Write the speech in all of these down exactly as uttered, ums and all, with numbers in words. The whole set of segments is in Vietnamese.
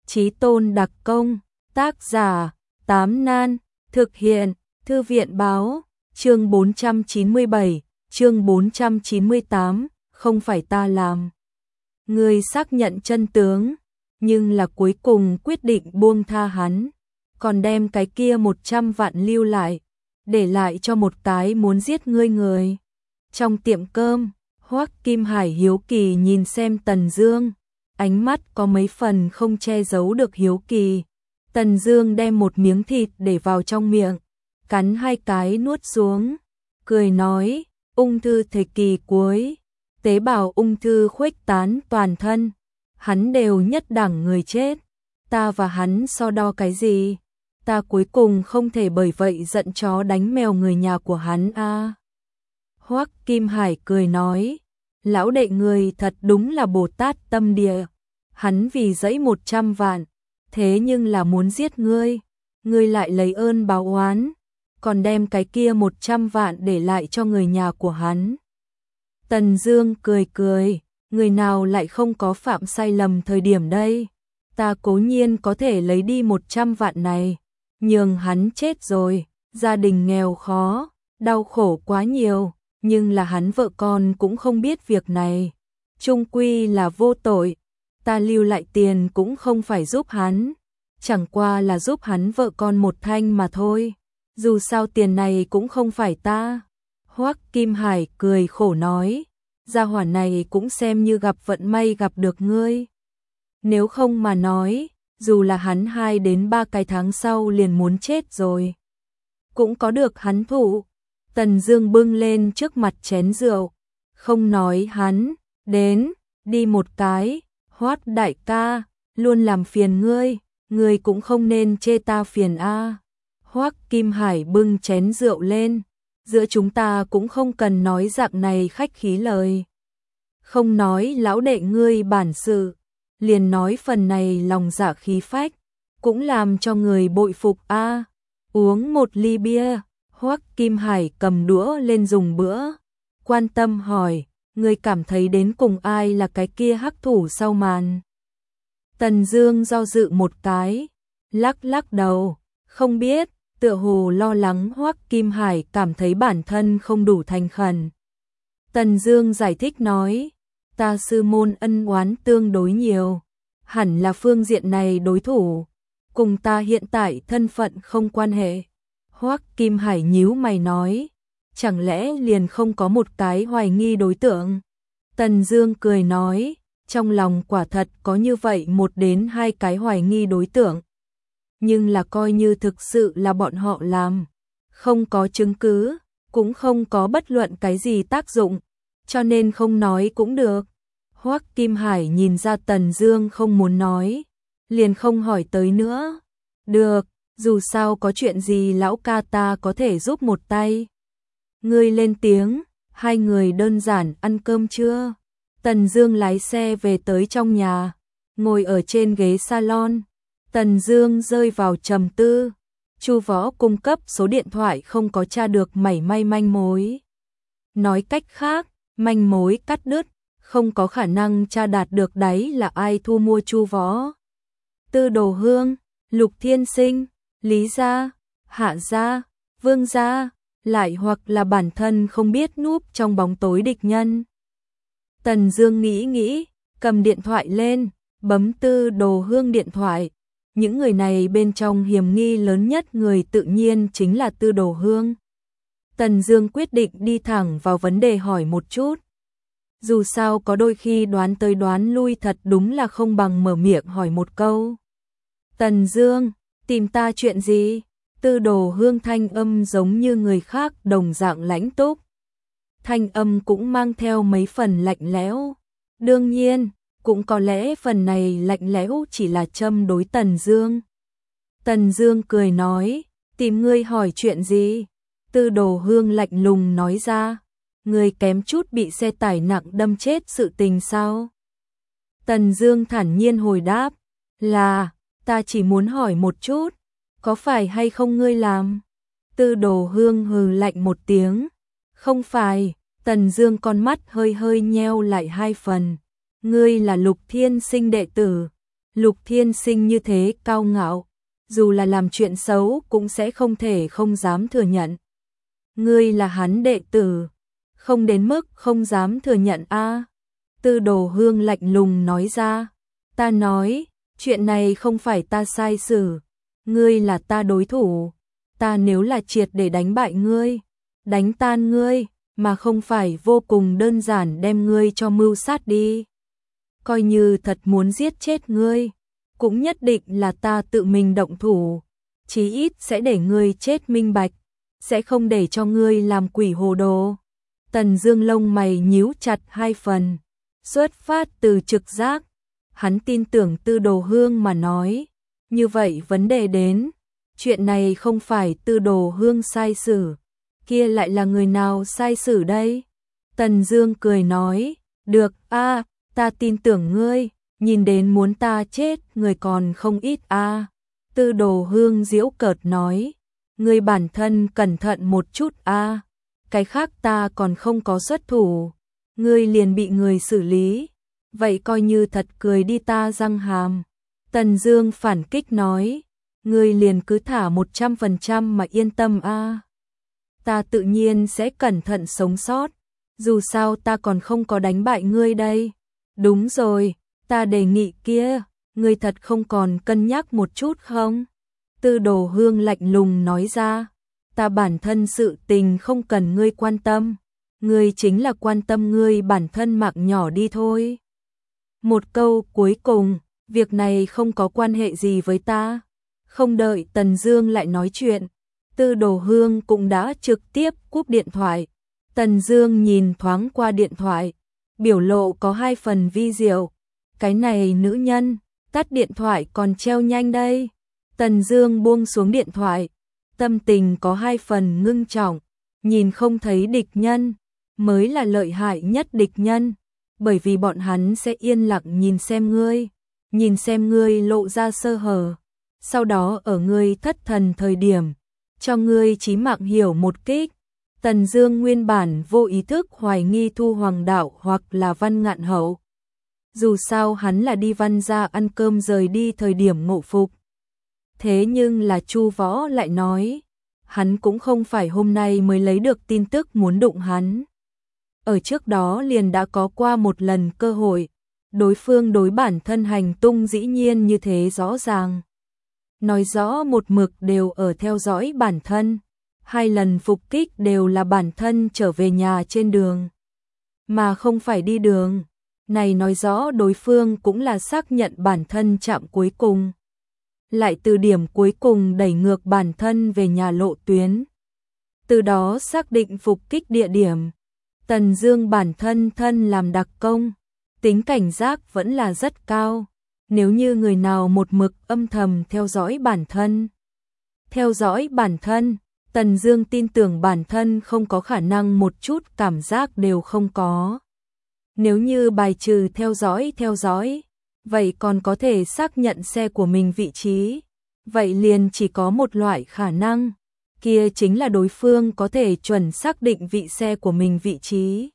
Chí tôn đặc công, tác giả, Tám Nan, thực hiện, Thư viện báo, chương bốn trăm chín mươi bảy, chương bốn trăm chín mươi tám, không phải ta làm. Người xác nhận chân tướng, nhưng là cuối cùng quyết định buông tha hắn, còn đem cái kia một trăm vạn lưu lại, để lại cho một cái muốn giết ngươi người. Trong tiệm cơm, Hoắc Kim Hải hiếu kỳ nhìn xem Tần Dương, ánh mắt có mấy phần không che giấu được hiếu kỳ. Tần Dương đem một miếng thịt để vào trong miệng, cắn hai cái nuốt xuống, cười nói, ung thư thời kỳ cuối, tế bào ung thư khuếch tán toàn thân, hắn đều nhất đẳng người chết, ta và hắn so đo cái gì? Ta cuối cùng không thể bởi vậy giận chó đánh mèo người nhà của hắn a. À. Hoắc Kim Hải cười nói, lão đệ người thật đúng là Bồ Tát tâm địa, hắn vì dẫy một trăm vạn, thế nhưng là muốn giết ngươi, ngươi lại lấy ơn báo oán, còn đem cái kia một trăm vạn để lại cho người nhà của hắn. Tần Dương cười cười, người nào lại không có phạm sai lầm thời điểm đây, ta cố nhiên có thể lấy đi một trăm vạn này, nhưng hắn chết rồi, gia đình nghèo khó, đau khổ quá nhiều, nhưng là hắn vợ con cũng không biết việc này, chung quy là vô tội, ta lưu lại tiền cũng không phải giúp hắn, chẳng qua là giúp hắn vợ con một thanh mà thôi, dù sao tiền này cũng không phải ta. Hoắc Kim Hải cười khổ nói, gia hỏa này cũng xem như gặp vận may gặp được ngươi. Nếu không mà nói, dù là hắn hai đến ba cái tháng sau liền muốn chết rồi, cũng có được hắn thụ. Tần Dương bưng lên trước mặt chén rượu, không nói hắn, đến, đi một cái, Hoắc đại ca, luôn làm phiền ngươi, ngươi cũng không nên chê ta phiền a. À. Hoắc Kim Hải bưng chén rượu lên, giữa chúng ta cũng không cần nói dạng này khách khí lời. Không nói lão đệ ngươi bản sự, liền nói phần này lòng dạ khí phách, cũng làm cho người bội phục a. À. Uống một ly bia, Hoắc Kim Hải cầm đũa lên dùng bữa, quan tâm hỏi, ngươi cảm thấy đến cùng ai là cái kia hắc thủ sau màn? Tần Dương do dự một cái, lắc lắc đầu, không biết, tựa hồ lo lắng Hoắc Kim Hải cảm thấy bản thân không đủ thành khẩn. Tần Dương giải thích nói, ta sư môn ân oán tương đối nhiều, hẳn là phương diện này đối thủ, cùng ta hiện tại thân phận không quan hệ. Hoắc Kim Hải nhíu mày nói, chẳng lẽ liền không có một cái hoài nghi đối tượng? Tần Dương cười nói, trong lòng quả thật có như vậy một đến hai cái hoài nghi đối tượng. Nhưng là coi như thực sự là bọn họ làm, không có chứng cứ, cũng không có bất luận cái gì tác dụng, cho nên không nói cũng được. Hoắc Kim Hải nhìn ra Tần Dương không muốn nói, liền không hỏi tới nữa. Được, dù sao có chuyện gì lão ca ta có thể giúp một tay. Ngươi lên tiếng, hai người đơn giản ăn cơm trưa. Tần Dương lái xe về tới trong nhà, ngồi ở trên ghế salon. Tần Dương rơi vào trầm tư, Chu Võ cung cấp số điện thoại không có tra được mảy may manh mối. Nói cách khác, manh mối cắt đứt, không có khả năng tra đạt được đấy là ai thu mua Chu Võ. Tư Đồ Hương, Lục Thiên Sinh, Lý gia, Hạ gia, Vương gia, lại hoặc là bản thân không biết núp trong bóng tối địch nhân. Tần Dương nghĩ nghĩ, cầm điện thoại lên, bấm Tư Đồ Hương điện thoại. Những người này bên trong hiểm nghi lớn nhất người tự nhiên chính là Tư Đồ Hương. Tần Dương quyết định đi thẳng vào vấn đề hỏi một chút. Dù sao có đôi khi đoán tới đoán lui thật đúng là không bằng mở miệng hỏi một câu. Tần Dương, tìm ta chuyện gì? Tư Đồ Hương thanh âm giống như người khác đồng dạng lãnh túc. Thanh âm cũng mang theo mấy phần lạnh lẽo. Đương nhiên, cũng có lẽ phần này lạnh lẽo chỉ là châm đối Tần Dương. Tần Dương cười nói, tìm ngươi hỏi chuyện gì? Tư Đồ Hương lạnh lùng nói ra, ngươi kém chút bị xe tải nặng đâm chết sự tình sao? Tần Dương thản nhiên hồi đáp, là, ta chỉ muốn hỏi một chút, có phải hay không ngươi làm? Tư Đồ Hương hừ lạnh một tiếng, không phải. Tần Dương con mắt hơi hơi nheo lại hai phần, ngươi là Lục Thiên Sinh đệ tử, Lục Thiên Sinh như thế cao ngạo, dù là làm chuyện xấu cũng sẽ không thể không dám thừa nhận. Ngươi là hắn đệ tử, không đến mức không dám thừa nhận a. Tư Đồ Hương lạnh lùng nói ra, ta nói, chuyện này không phải ta sai xử, ngươi là ta đối thủ, ta nếu là triệt để đánh bại ngươi, đánh tan ngươi, mà không phải vô cùng đơn giản đem ngươi cho mưu sát đi. Coi như thật muốn giết chết ngươi, cũng nhất định là ta tự mình động thủ, chí ít sẽ để ngươi chết minh bạch, sẽ không để cho ngươi làm quỷ hồ đồ. Tần Dương lông mày nhíu chặt hai phần, xuất phát từ trực giác, hắn tin tưởng Tư Đồ Hương mà nói, như vậy vấn đề đến, chuyện này không phải Tư Đồ Hương sai xử, kia lại là người nào sai xử đây? Tần Dương cười nói, được a, ta tin tưởng ngươi, nhìn đến muốn ta chết người còn không ít a. Tư Đồ Hương giễu cợt nói, ngươi bản thân cẩn thận một chút a, cái khác ta còn không có xuất thủ, ngươi liền bị người xử lý, vậy coi như thật cười đi ta răng hàm. Tần Dương phản kích nói, ngươi liền cứ thả một trăm phần trăm mà yên tâm a. Ta tự nhiên sẽ cẩn thận sống sót, dù sao ta còn không có đánh bại ngươi đây. Đúng rồi, ta đề nghị kia, ngươi thật không còn cân nhắc một chút không? Tư Đồ Hương lạnh lùng nói ra, ta bản thân sự tình không cần ngươi quan tâm, ngươi chính là quan tâm ngươi bản thân mạng nhỏ đi thôi. Một câu cuối cùng, việc này không có quan hệ gì với ta. Không đợi Tần Dương lại nói chuyện, Tư Đồ Hương cũng đã trực tiếp cúp điện thoại. Tần Dương nhìn thoáng qua điện thoại, biểu lộ có hai phần vi diệu. Cái này nữ nhân, tắt điện thoại còn treo nhanh đây. Tần Dương buông xuống điện thoại, tâm tình có hai phần ngưng trọng, nhìn không thấy địch nhân, mới là lợi hại nhất địch nhân, bởi vì bọn hắn sẽ yên lặng nhìn xem ngươi, nhìn xem ngươi lộ ra sơ hở, sau đó ở ngươi thất thần thời điểm, cho ngươi chí mạng hiểu một kích. Tần Dương nguyên bản vô ý thức hoài nghi Thu Hoàng Đạo hoặc là Văn Ngạn Hậu. Dù sao hắn là đi Văn gia ăn cơm rời đi thời điểm ngộ phục. Thế nhưng là Chu Võ lại nói, hắn cũng không phải hôm nay mới lấy được tin tức muốn đụng hắn. Ở trước đó liền đã có qua một lần cơ hội, đối phương đối bản thân hành tung dĩ nhiên như thế rõ ràng. Nói rõ một mực đều ở theo dõi bản thân, hai lần phục kích đều là bản thân trở về nhà trên đường, mà không phải đi đường. Này nói rõ đối phương cũng là xác nhận bản thân chạm cuối cùng, lại từ điểm cuối cùng đẩy ngược bản thân về nhà lộ tuyến, từ đó xác định phục kích địa điểm. Tần Dương bản thân thân làm đặc công, tính cảnh giác vẫn là rất cao, nếu như người nào một mực âm thầm theo dõi bản thân, theo dõi bản thân, Tần Dương tin tưởng bản thân không có khả năng một chút cảm giác đều không có. Nếu như bài trừ theo dõi theo dõi, vậy còn có thể xác nhận xe của mình vị trí, vậy liền chỉ có một loại khả năng, kia chính là đối phương có thể chuẩn xác định vị xe của mình vị trí.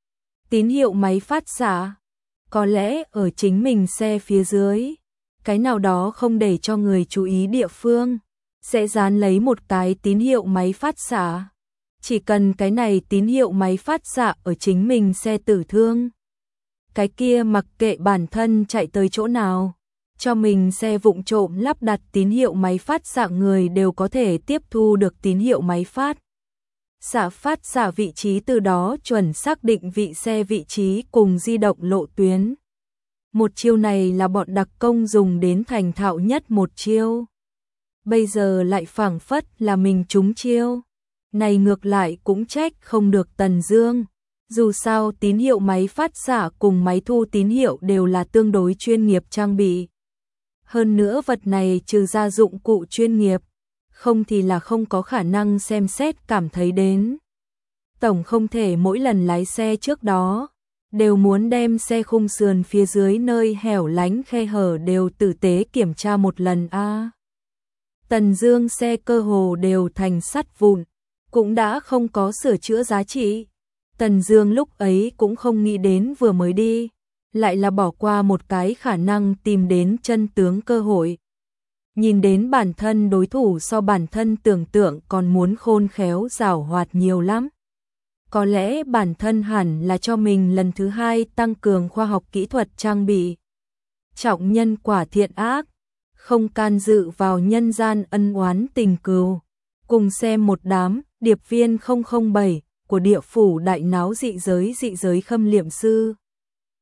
Tín hiệu máy phát xạ, có lẽ ở chính mình xe phía dưới, cái nào đó không để cho người chú ý địa phương, sẽ dán lấy một cái tín hiệu máy phát xạ. Chỉ cần cái này tín hiệu máy phát xạ ở chính mình xe tử thương, cái kia mặc kệ bản thân chạy tới chỗ nào, cho mình xe vụng trộm lắp đặt tín hiệu máy phát xạ người đều có thể tiếp thu được tín hiệu máy phát xạ phát xạ vị trí, từ đó chuẩn xác định vị xe vị trí cùng di động lộ tuyến. Một chiêu này là bọn đặc công dùng đến thành thạo nhất một chiêu. Bây giờ lại phảng phất là mình trúng chiêu. Này ngược lại cũng trách không được Tần Dương. Dù sao tín hiệu máy phát xạ cùng máy thu tín hiệu đều là tương đối chuyên nghiệp trang bị. Hơn nữa vật này trừ ra dụng cụ chuyên nghiệp, không thì là không có khả năng xem xét cảm thấy đến. Tổng không thể mỗi lần lái xe trước đó, đều muốn đem xe khung sườn phía dưới nơi hẻo lánh khe hở đều tử tế kiểm tra một lần a. À. Tần Dương xe cơ hồ đều thành sắt vụn, cũng đã không có sửa chữa giá trị. Tần Dương lúc ấy cũng không nghĩ đến vừa mới đi, lại là bỏ qua một cái khả năng tìm đến chân tướng cơ hội. Nhìn đến bản thân đối thủ so bản thân tưởng tượng còn muốn khôn khéo giảo hoạt nhiều lắm. Có lẽ bản thân hẳn là cho mình lần thứ hai tăng cường khoa học kỹ thuật trang bị. Trọng nhân quả thiện ác, không can dự vào nhân gian ân oán tình cừu. Cùng xem một đám điệp viên không không bảy của địa phủ đại náo dị giới dị giới khâm liệm sư.